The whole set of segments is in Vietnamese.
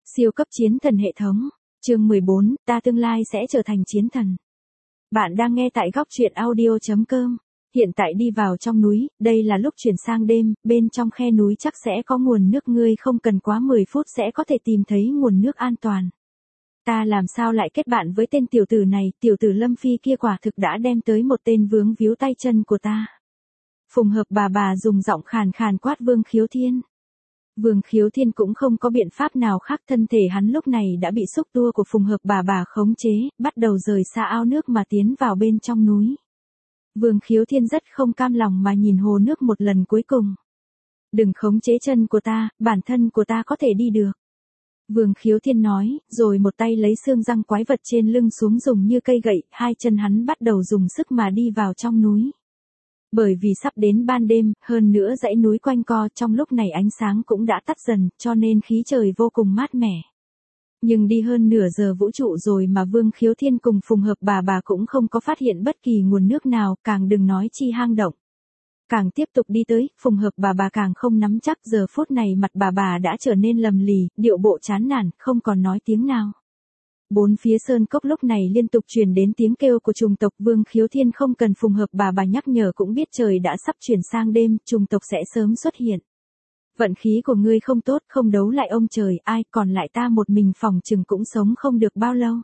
Siêu cấp chiến thần hệ thống. Chương 14, ta tương lai sẽ trở thành chiến thần. Bạn đang nghe tại góc truyện audio.com. Hiện tại đi vào trong núi, đây là lúc chuyển sang đêm, bên trong khe núi chắc sẽ có nguồn nước, ngươi không cần quá 10 phút sẽ có thể tìm thấy nguồn nước an toàn. Ta làm sao lại kết bạn với tên tiểu tử này, tiểu tử Lâm Phi kia quả thực đã đem tới một tên vướng víu tay chân của ta. Phùng Hợp bà dùng giọng khàn khàn quát Vương Khiếu Thiên. Vương Khiếu Thiên cũng không có biện pháp nào khác, thân thể hắn lúc này đã bị xúc tua của Phùng Hợp bà khống chế, bắt đầu rời xa ao nước mà tiến vào bên trong núi. Vương Khiếu Thiên rất không cam lòng mà nhìn hồ nước một lần cuối cùng. Đừng khống chế chân của ta, bản thân của ta có thể đi được. Vương Khiếu Thiên nói, rồi một tay lấy xương răng quái vật trên lưng xuống dùng như cây gậy, hai chân hắn bắt đầu dùng sức mà đi vào trong núi. Bởi vì sắp đến ban đêm, hơn nữa dãy núi quanh co, trong lúc này ánh sáng cũng đã tắt dần, cho nên khí trời vô cùng mát mẻ. Nhưng đi hơn nửa giờ vũ trụ rồi mà Vương Khiếu Thiên cùng Phùng Hợp bà cũng không có phát hiện bất kỳ nguồn nước nào, càng đừng nói chi hang động. Càng tiếp tục đi tới, Phùng Hợp bà càng không nắm chắc, giờ phút này mặt bà đã trở nên lầm lì, điệu bộ chán nản, không còn nói tiếng nào. Bốn phía sơn cốc lúc này liên tục truyền đến tiếng kêu của trùng tộc. Vương Khiếu Thiên không cần Phùng Hợp bà nhắc nhở cũng biết trời đã sắp chuyển sang đêm, trùng tộc sẽ sớm xuất hiện. Vận khí của ngươi không tốt, không đấu lại ông trời, ai, còn lại ta một mình phòng chừng cũng sống không được bao lâu.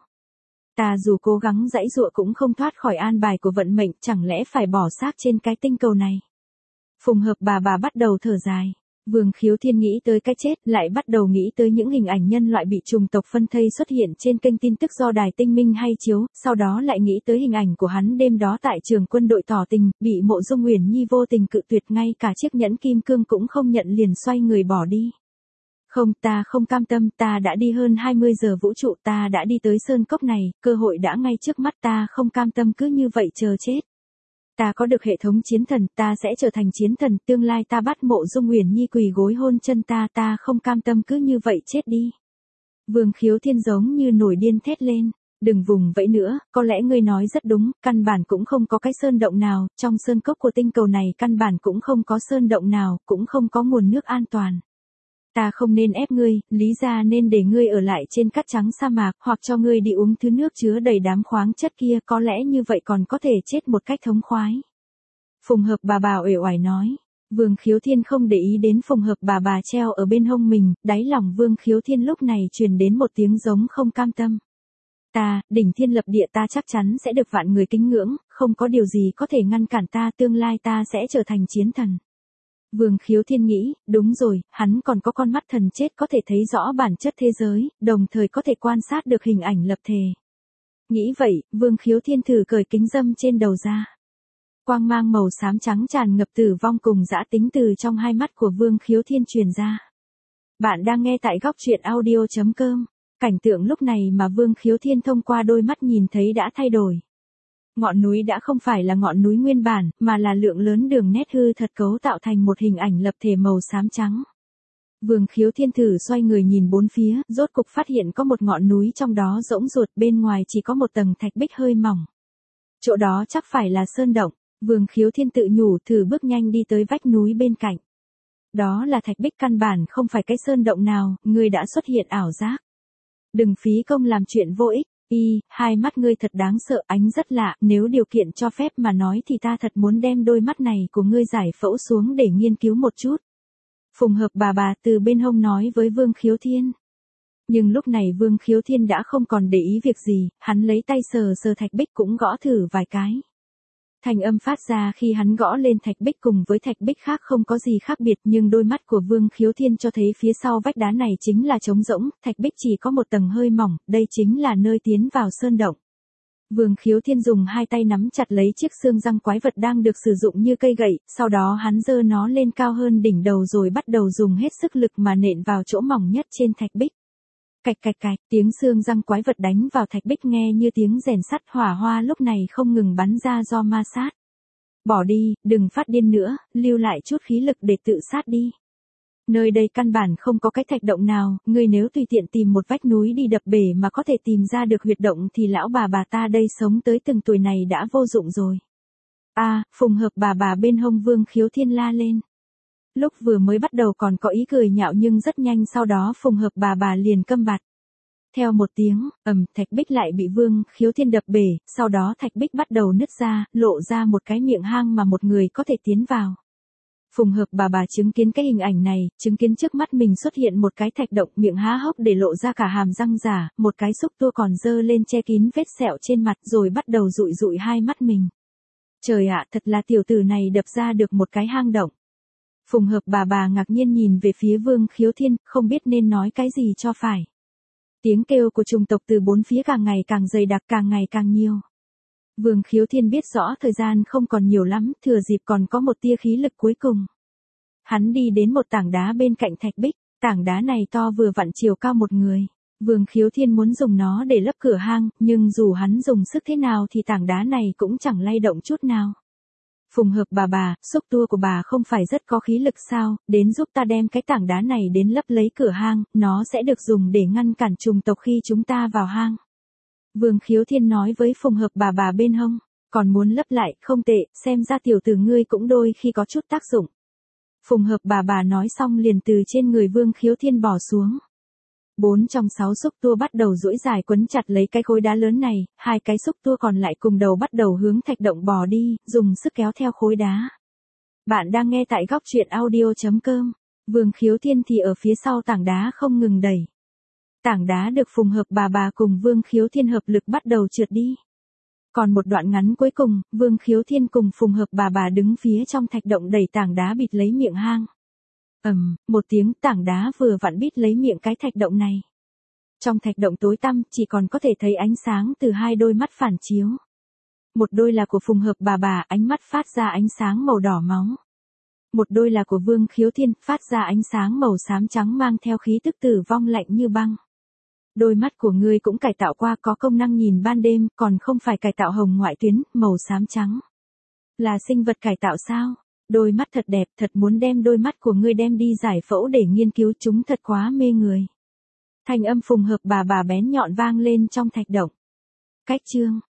Ta dù cố gắng giãy giụa cũng không thoát khỏi an bài của vận mệnh, chẳng lẽ phải bỏ xác trên cái tinh cầu này. Phùng Hợp bà bắt đầu thở dài. Vương Khiếu Thiên nghĩ tới cái chết, lại bắt đầu nghĩ tới những hình ảnh nhân loại bị trùng tộc phân thây xuất hiện trên kênh tin tức do Đài Tinh Minh hay chiếu, sau đó lại nghĩ tới hình ảnh của hắn đêm đó tại trường quân đội tỏ tình, bị Mộ Dung Uyển Nhi vô tình cự tuyệt, ngay cả chiếc nhẫn kim cương cũng không nhận liền xoay người bỏ đi. Không, ta không cam tâm, ta đã đi hơn 20 giờ vũ trụ, ta đã đi tới sơn cốc này, cơ hội đã ngay trước mắt, ta không cam tâm cứ như vậy chờ chết. Ta có được hệ thống chiến thần, ta sẽ trở thành chiến thần, tương lai ta bắt Mộ Dung Uyển Nhi quỳ gối hôn chân ta không cam tâm cứ như vậy chết đi. Vương Khiếu Thiên giống như nổi điên thét lên, đừng vùng vẫy nữa, có lẽ ngươi nói rất đúng, căn bản cũng không có cái sơn động nào, trong sơn cốc của tinh cầu này căn bản cũng không có sơn động nào, cũng không có nguồn nước an toàn. Ta không nên ép ngươi, lý ra nên để ngươi ở lại trên cát trắng sa mạc, hoặc cho ngươi đi uống thứ nước chứa đầy đám khoáng chất kia, có lẽ như vậy còn có thể chết một cách thống khoái. Phùng Hợp bà uể oải nói. Vương Khiếu Thiên không để ý đến Phùng Hợp bà treo ở bên hông mình, đáy lòng Vương Khiếu Thiên lúc này truyền đến một tiếng giống không cam tâm. Ta, đỉnh thiên lập địa, ta chắc chắn sẽ được vạn người kính ngưỡng, không có điều gì có thể ngăn cản ta, tương lai ta sẽ trở thành chiến thần. Vương Khiếu Thiên nghĩ, đúng rồi, hắn còn có con mắt thần chết có thể thấy rõ bản chất thế giới, đồng thời có thể quan sát được hình ảnh lập thể. Nghĩ vậy, Vương Khiếu Thiên thử cởi kính râm trên đầu ra. Quang mang màu xám trắng tràn ngập tử vong cùng dã tính từ trong hai mắt của Vương Khiếu Thiên truyền ra. Bạn đang nghe tại góc truyện audio.com. Cảnh tượng lúc này mà Vương Khiếu Thiên thông qua đôi mắt nhìn thấy đã thay đổi. Ngọn núi đã không phải là ngọn núi nguyên bản, mà là lượng lớn đường nét hư thật cấu tạo thành một hình ảnh lập thể màu xám trắng. Vương Khiếu Thiên thử xoay người nhìn bốn phía, rốt cục phát hiện có một ngọn núi trong đó rỗng ruột, bên ngoài chỉ có một tầng thạch bích hơi mỏng. Chỗ đó chắc phải là sơn động. Vương Khiếu Thiên tự nhủ, thử bước nhanh đi tới vách núi bên cạnh. Đó là thạch bích, căn bản không phải cái sơn động nào, ngươi đã xuất hiện ảo giác. Đừng phí công làm chuyện vô ích. Hai mắt ngươi thật đáng sợ, ánh rất lạ, nếu điều kiện cho phép mà nói thì ta thật muốn đem đôi mắt này của ngươi giải phẫu xuống để nghiên cứu một chút. Phùng Hợp bà từ bên hông nói với Vương Khiếu Thiên. Nhưng lúc này Vương Khiếu Thiên đã không còn để ý việc gì, hắn lấy tay sờ thạch bích cũng gõ thử vài cái. Thanh âm phát ra khi hắn gõ lên thạch bích cùng với thạch bích khác không có gì khác biệt, nhưng đôi mắt của Vương Khiếu Thiên cho thấy phía sau vách đá này chính là trống rỗng, thạch bích chỉ có một tầng hơi mỏng, đây chính là nơi tiến vào sơn động. Vương Khiếu Thiên dùng hai tay nắm chặt lấy chiếc xương răng quái vật đang được sử dụng như cây gậy, sau đó hắn giơ nó lên cao hơn đỉnh đầu rồi bắt đầu dùng hết sức lực mà nện vào chỗ mỏng nhất trên thạch bích. Cạch, tiếng xương răng quái vật đánh vào thạch bích nghe như tiếng rèn sắt, hỏa hoa lúc này không ngừng bắn ra do ma sát. Bỏ đi, đừng phát điên nữa, lưu lại chút khí lực để tự sát đi. Nơi đây căn bản không có cái thạch động nào, ngươi nếu tùy tiện tìm một vách núi đi đập bể mà có thể tìm ra được huyệt động thì lão bà ta đây sống tới từng tuổi này đã vô dụng rồi. Phùng Hợp bà bên hông Vương Khiếu Thiên la lên. Lúc vừa mới bắt đầu còn có ý cười nhạo nhưng rất nhanh sau đó Phùng Hợp bà liền câm bặt. Theo một tiếng, thạch bích lại bị Vương Khiếu Thiên đập bể, sau đó thạch bích bắt đầu nứt ra, lộ ra một cái miệng hang mà một người có thể tiến vào. Phùng Hợp bà chứng kiến cái hình ảnh này, chứng kiến trước mắt mình xuất hiện một cái thạch động miệng há hốc để lộ ra cả hàm răng giả, một cái xúc tua còn dơ lên che kín vết sẹo trên mặt rồi bắt đầu dụi dụi hai mắt mình. Trời ạ, thật là tiểu tử này đập ra được một cái hang động. Phùng Hợp bà ngạc nhiên nhìn về phía Vương Khiếu Thiên, không biết nên nói cái gì cho phải. Tiếng kêu của trùng tộc từ bốn phía càng ngày càng dày đặc, càng ngày càng nhiều. Vương Khiếu Thiên biết rõ thời gian không còn nhiều lắm, thừa dịp còn có một tia khí lực cuối cùng. Hắn đi đến một tảng đá bên cạnh thạch bích, tảng đá này to vừa vặn chiều cao một người. Vương Khiếu Thiên muốn dùng nó để lấp cửa hang, nhưng dù hắn dùng sức thế nào thì tảng đá này cũng chẳng lay động chút nào. Phùng Hợp bà, xúc tua của bà không phải rất có khí lực sao, đến giúp ta đem cái tảng đá này đến lấp lấy cửa hang, nó sẽ được dùng để ngăn cản trùng tộc khi chúng ta vào hang. Vương Khiếu Thiên nói với Phùng Hợp bà bên hông, còn muốn lấp lại, không tệ, xem ra tiểu tử ngươi cũng đôi khi có chút tác dụng. Phùng Hợp bà nói xong liền từ trên người Vương Khiếu Thiên bò xuống. 4 trong 6 xúc tua bắt đầu duỗi dài quấn chặt lấy cái khối đá lớn này, 2 cái xúc tua còn lại cùng đầu bắt đầu hướng thạch động bò đi, dùng sức kéo theo khối đá. Bạn đang nghe tại góc truyện audio.com. Vương Khiếu Thiên thì ở phía sau tảng đá không ngừng đẩy. Tảng đá được Phùng Hợp bà cùng Vương Khiếu Thiên hợp lực bắt đầu trượt đi. Còn một đoạn ngắn cuối cùng, Vương Khiếu Thiên cùng Phùng Hợp bà đứng phía trong thạch động đẩy tảng đá bịt lấy miệng hang. Một tiếng tảng đá vừa vặn bít lấy miệng cái thạch động này. Trong thạch động tối tăm chỉ còn có thể thấy ánh sáng từ 2 đôi mắt phản chiếu. Một đôi là của Phùng Hợp bà, ánh mắt phát ra ánh sáng màu đỏ máu. Một đôi là của Vương Khiếu Thiên, phát ra ánh sáng màu xám trắng mang theo khí tức tử vong lạnh như băng. Đôi mắt của ngươi cũng cải tạo qua, có công năng nhìn ban đêm, còn không phải cải tạo hồng ngoại tuyến, màu xám trắng. Là sinh vật cải tạo sao? Đôi mắt thật đẹp, thật muốn đem đôi mắt của ngươi đem đi giải phẫu để nghiên cứu, chúng thật quá mê người. Thanh âm Phùng Hợp bà bén nhọn vang lên trong thạch động. Cách chương